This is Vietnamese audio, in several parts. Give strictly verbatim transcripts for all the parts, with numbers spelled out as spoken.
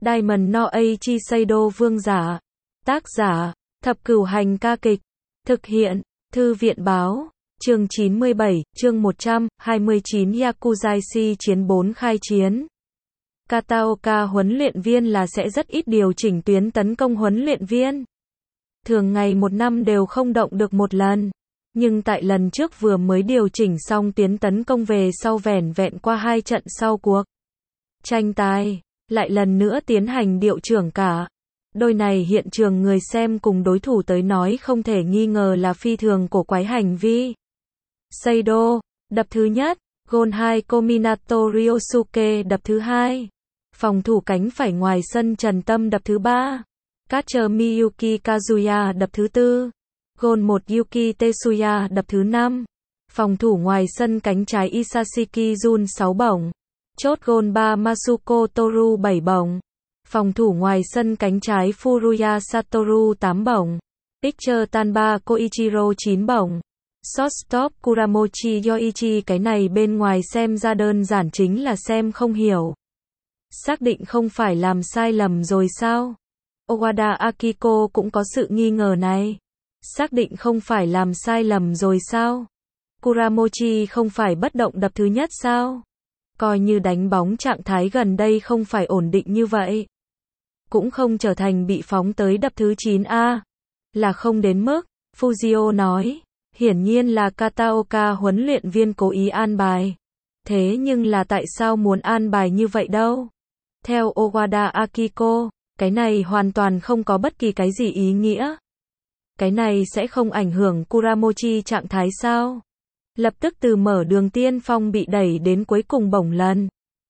Diamond no Aichi Seido vương giả. Tác giả, Thập Cửu Hành ca kịch. Thực hiện, Thư viện báo. Chương chín mươi bảy, chương một trăm hai mươi chín Yakuzaishi chiến bốn khai chiến. Kataoka huấn luyện viên là sẽ rất ít điều chỉnh tuyến tấn công huấn luyện viên. Thường ngày một năm đều không động được một lần. Nhưng tại lần trước vừa mới điều chỉnh xong tuyến tấn công về sau vẻn vẹn qua hai trận sau cuộc tranh tài, lại lần nữa tiến hành điều trưởng cả. Đôi này hiện trường người xem cùng đối thủ tới nói không thể nghi ngờ là phi thường cổ quái hành vi. Seido, đập thứ nhất, gôn hai Kominato Ryosuke đập thứ hai. Phòng thủ cánh phải ngoài sân Trần Tâm đập thứ ba. Catcher Miyuki Kazuya đập thứ tư. Gôn một Yuki Tetsuya đập thứ năm. Phòng thủ ngoài sân cánh trái Isashiki Jun sáu bổng. Chốt gôn ba Masuko Toru bảy bổng. Phòng thủ ngoài sân cánh trái Furuya Satoru tám bổng. Pitcher Tanba Koichiro chín bổng. Shortstop Kuramochi Yoichi, cái này bên ngoài xem ra đơn giản chính là xem không hiểu. Xác định không phải làm sai lầm rồi sao? Owada Akiko cũng có sự nghi ngờ này. Xác định không phải làm sai lầm rồi sao? Kuramochi không phải bất động đập thứ nhất sao? Coi như đánh bóng trạng thái gần đây không phải ổn định như vậy. Cũng không trở thành bị phóng tới đập thứ chín a. Là không đến mức, Fujio nói. Hiển nhiên là Kataoka huấn luyện viên cố ý an bài. Thế nhưng là tại sao muốn an bài như vậy đâu? Theo Owada Akiko, cái này hoàn toàn không có bất kỳ cái gì ý nghĩa. Cái này sẽ không ảnh hưởng Kuramochi trạng thái sao? Lập tức từ mở đường tiên phong bị đẩy đến cuối cùng bổng lần.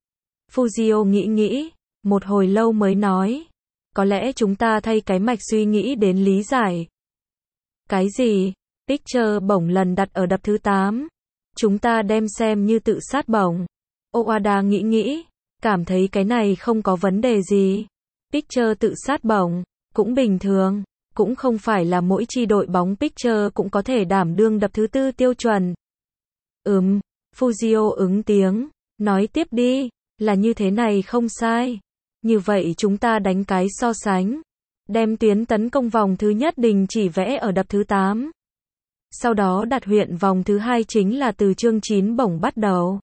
Fujio nghĩ nghĩ, một hồi lâu mới nói. Có lẽ chúng ta thay cái mạch suy nghĩ đến lý giải. Cái gì? Pitcher bổng lần đặt ở đập thứ tám. Chúng ta đem xem như tự sát bổng. Owada nghĩ nghĩ, cảm thấy cái này không có vấn đề gì. Pitcher tự sát bổng, cũng bình thường. Cũng không phải là mỗi chi đội bóng pitcher cũng có thể đảm đương đập thứ tư tiêu chuẩn. Ừm, Fujio ứng tiếng, nói tiếp đi, là như thế này không sai. Như vậy chúng ta đánh cái so sánh. Đem tuyến tấn công vòng thứ nhất đình chỉ vẽ ở đập thứ tám. Sau đó đặt huyện vòng thứ hai chính là từ chương chín bổng bắt đầu.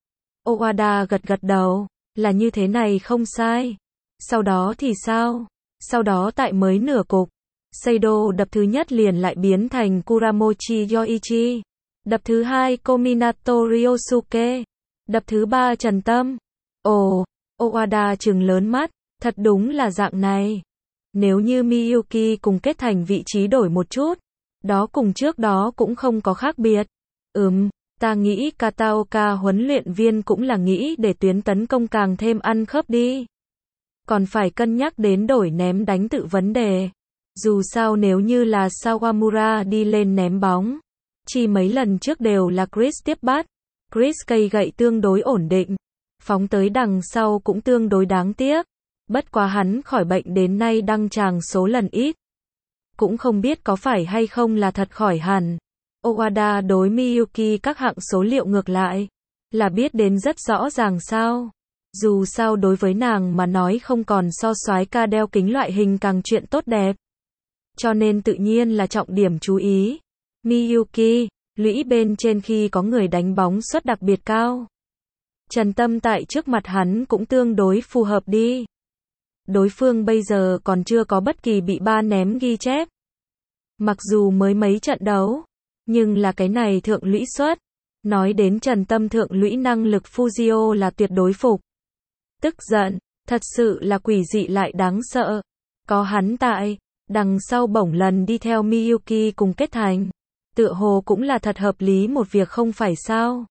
Owada gật gật đầu, là như thế này không sai. Sau đó thì sao? Sau đó tại mới nửa cục, Seido đập thứ nhất liền lại biến thành Kuramochi Yoichi. Đập thứ hai Kominato Ryosuke. Đập thứ ba Trần Tâm. Ồ, Owada trừng lớn mắt, thật đúng là dạng này. Nếu như Miyuki cùng kết thành vị trí đổi một chút, đó cùng trước đó cũng không có khác biệt. Ừm, ta nghĩ Kataoka huấn luyện viên cũng là nghĩ để tuyến tấn công càng thêm ăn khớp đi. Còn phải cân nhắc đến đổi ném đánh tự vấn đề. Dù sao nếu như là Sawamura đi lên ném bóng, chỉ mấy lần trước đều là Chris tiếp bắt. Chris cây gậy tương đối ổn định, phóng tới đằng sau cũng tương đối đáng tiếc. Bất quá hắn khỏi bệnh đến nay đăng tràng số lần ít. Cũng không biết có phải hay không là thật khỏi hẳn. Owada đối Miyuki các hạng số liệu ngược lại, là biết đến rất rõ ràng sao. Dù sao đối với nàng mà nói không còn so soái ca đeo kính loại hình càng chuyện tốt đẹp. Cho nên tự nhiên là trọng điểm chú ý. Miyuki, lũy bên trên khi có người đánh bóng suất đặc biệt cao. Trần Tâm tại trước mặt hắn cũng tương đối phù hợp đi. Đối phương bây giờ còn chưa có bất kỳ bị ba ném ghi chép. Mặc dù mới mấy trận đấu, nhưng là cái này thượng lũy suất. Nói đến Trần Tâm thượng lũy năng lực Fujio là tuyệt đối phục. Tức giận, thật sự là quỷ dị lại đáng sợ. Có hắn tại, đằng sau bổng lần đi theo Miyuki cùng kết thành. Tựa hồ cũng là thật hợp lý một việc không phải sao.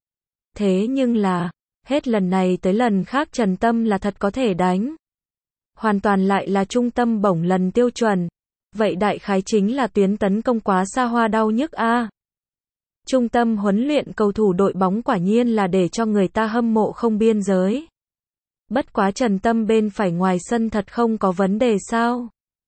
Thế nhưng là, hết lần này tới lần khác Trần Tâm là thật có thể đánh. Hoàn toàn lại là trung tâm bổng lần tiêu chuẩn. Vậy đại khái chính là tuyến tấn công quá xa hoa đau nhức a. Trung tâm huấn luyện cầu thủ đội bóng quả nhiên là để cho người ta hâm mộ không biên giới. Bất quá Trần Tâm bên phải ngoài sân thật không có vấn đề sao?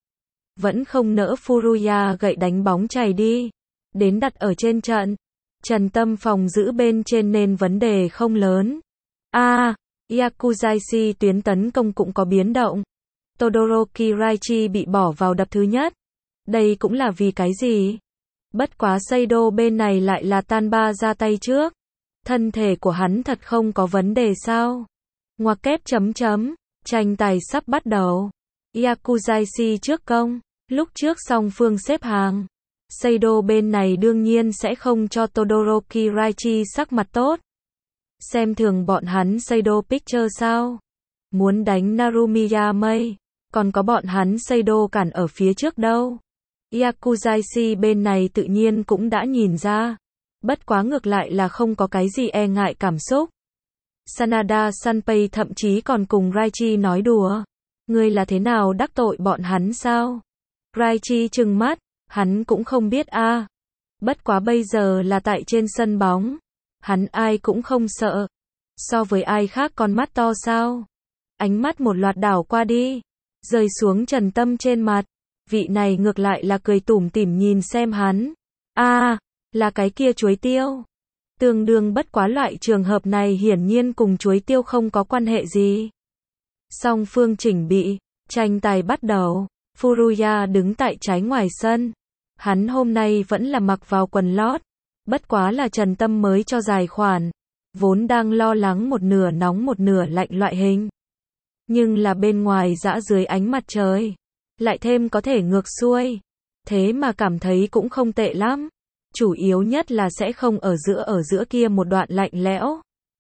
Vẫn không nỡ Furuya gậy đánh bóng chày đi. Đến đặt ở trên trận. Trần Tâm phòng giữ bên trên nên vấn đề không lớn. A, Yakuzaishi tuyến tấn công cũng có biến động. Todoroki Raichi bị bỏ vào đập thứ nhất. Đây cũng là vì cái gì? Bất quá Seido bên này lại là Tanba ra tay trước. Thân thể của hắn thật không có vấn đề sao? Ngoặc kép chấm chấm. Tranh tài sắp bắt đầu. Yakuzaishi trước công. Lúc trước song phương xếp hàng. Seido bên này đương nhiên sẽ không cho Todoroki Raichi sắc mặt tốt. Xem thường bọn hắn Seido Picture sao? Muốn đánh Narumiya Mei. Còn có bọn hắn Seido cản ở phía trước đâu. Yakuzaishi bên này tự nhiên cũng đã nhìn ra. Bất quá ngược lại là không có cái gì e ngại cảm xúc. Sanada Sanpei thậm chí còn cùng Raichi nói đùa. Ngươi là thế nào đắc tội bọn hắn sao? Raichi trừng mắt, hắn cũng không biết a. À. Bất quá bây giờ là tại trên sân bóng. Hắn ai cũng không sợ. So với ai khác con mắt to sao? Ánh mắt một loạt đảo qua đi. Rơi xuống Trần Tâm trên mặt. Vị này ngược lại là cười tủm tỉm nhìn xem hắn. A, à, là cái kia chuối tiêu. Tương đương bất quá loại trường hợp này hiển nhiên cùng chuối tiêu không có quan hệ gì. Song phương chỉnh bị, tranh tài bắt đầu. Furuya đứng tại trái ngoài sân. Hắn hôm nay vẫn là mặc vào quần lót. Bất quá là Trần Tâm mới cho dài khoản. Vốn đang lo lắng một nửa nóng một nửa lạnh loại hình. Nhưng là bên ngoài dã dưới ánh mặt trời. Lại thêm có thể ngược xuôi. Thế mà cảm thấy cũng không tệ lắm. Chủ yếu nhất là sẽ không ở giữa ở giữa kia một đoạn lạnh lẽo.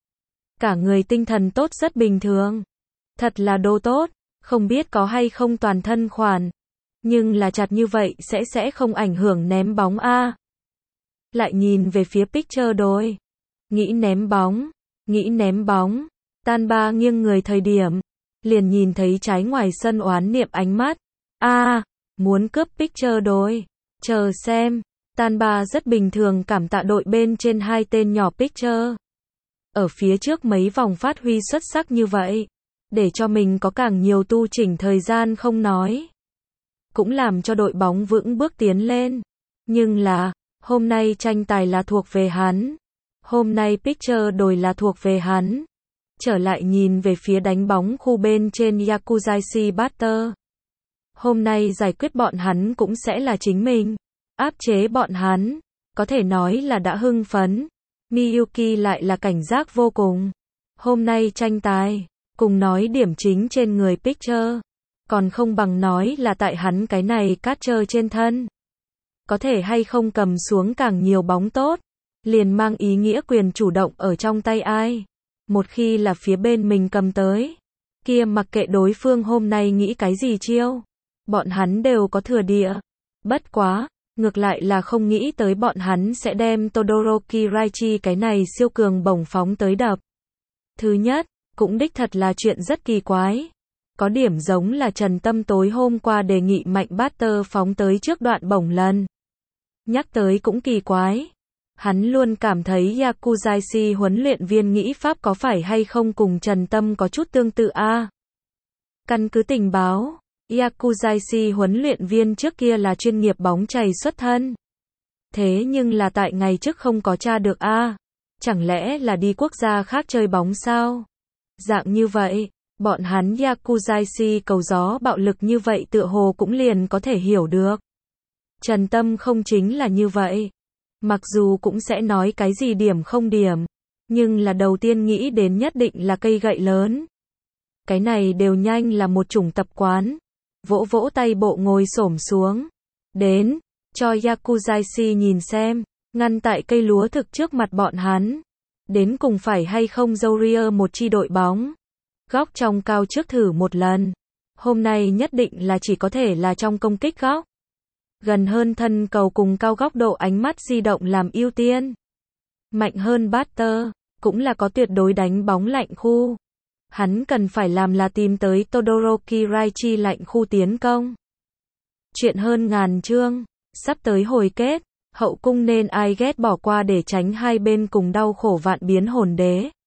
Cả người tinh thần tốt rất bình thường. Thật là đồ tốt. Không biết có hay không toàn thân khoản. Nhưng là chặt như vậy sẽ sẽ không ảnh hưởng ném bóng a. Lại nhìn về phía picture đôi. Nghĩ ném bóng. Nghĩ ném bóng. Tanba nghiêng người thời điểm. Liền nhìn thấy trái ngoài sân oán niệm ánh mắt. A, à, muốn cướp picture đôi. Chờ xem. Tanba rất bình thường cảm tạ đội bên trên hai tên nhỏ picture. Ở phía trước mấy vòng phát huy xuất sắc như vậy. Để cho mình có càng nhiều tu chỉnh thời gian không nói. Cũng làm cho đội bóng vững bước tiến lên. Nhưng là, hôm nay tranh tài là thuộc về hắn. Hôm nay picture đồi là thuộc về hắn. Trở lại nhìn về phía đánh bóng khu bên trên Yakuzaishi Butter. Hôm nay giải quyết bọn hắn cũng sẽ là chính mình. Áp chế bọn hắn. Có thể nói là đã hưng phấn. Miyuki lại là cảnh giác vô cùng. Hôm nay tranh tài. Cùng nói điểm chính trên người picture. Còn không bằng nói là tại hắn cái này catcher trên thân. Có thể hay không cầm xuống càng nhiều bóng tốt. Liền mang ý nghĩa quyền chủ động ở trong tay ai. Một khi là phía bên mình cầm tới. Kia mặc kệ đối phương hôm nay nghĩ cái gì chiêu. Bọn hắn đều có thừa địa. Bất quá. Ngược lại là không nghĩ tới bọn hắn sẽ đem Todoroki Raichi cái này siêu cường bổng phóng tới đập. Thứ nhất. Cũng đích thật là chuyện rất kỳ quái. Có điểm giống là Trần Tâm tối hôm qua đề nghị mạnh batter phóng tới trước đoạn bổng lần. Nhắc tới cũng kỳ quái. Hắn luôn cảm thấy Yakuzaishi huấn luyện viên nghĩ pháp có phải hay không cùng Trần Tâm có chút tương tự a. À? Căn cứ tình báo, Yakuzaishi huấn luyện viên trước kia là chuyên nghiệp bóng chày xuất thân. Thế nhưng là tại ngày trước không có tra được a. À? Chẳng lẽ là đi quốc gia khác chơi bóng sao? Dạng như vậy, bọn hắn Yakuzaishi cầu gió bạo lực như vậy tựa hồ cũng liền có thể hiểu được. Trần Tâm không chính là như vậy. Mặc dù cũng sẽ nói cái gì điểm không điểm, nhưng là đầu tiên nghĩ đến nhất định là cây gậy lớn. Cái này đều nhanh là một chủng tập quán. Vỗ vỗ tay bộ ngồi xổm xuống. Đến, cho Yakuzaishi nhìn xem, ngăn tại cây lúa thực trước mặt bọn hắn. Đến cùng phải hay không dâu ria một chi đội bóng. Góc trong cao trước thử một lần. Hôm nay nhất định là chỉ có thể là trong công kích góc. Gần hơn thân cầu cùng cao góc độ ánh mắt di động làm ưu tiên. Mạnh hơn batter, cũng là có tuyệt đối đánh bóng lạnh khu. Hắn cần phải làm là tìm tới Todoroki Raichi lạnh khu tiến công. Chuyện hơn ngàn chương, sắp tới hồi kết. Hậu cung nên ai ghét bỏ qua để tránh hai bên cùng đau khổ vạn biến hồn đế.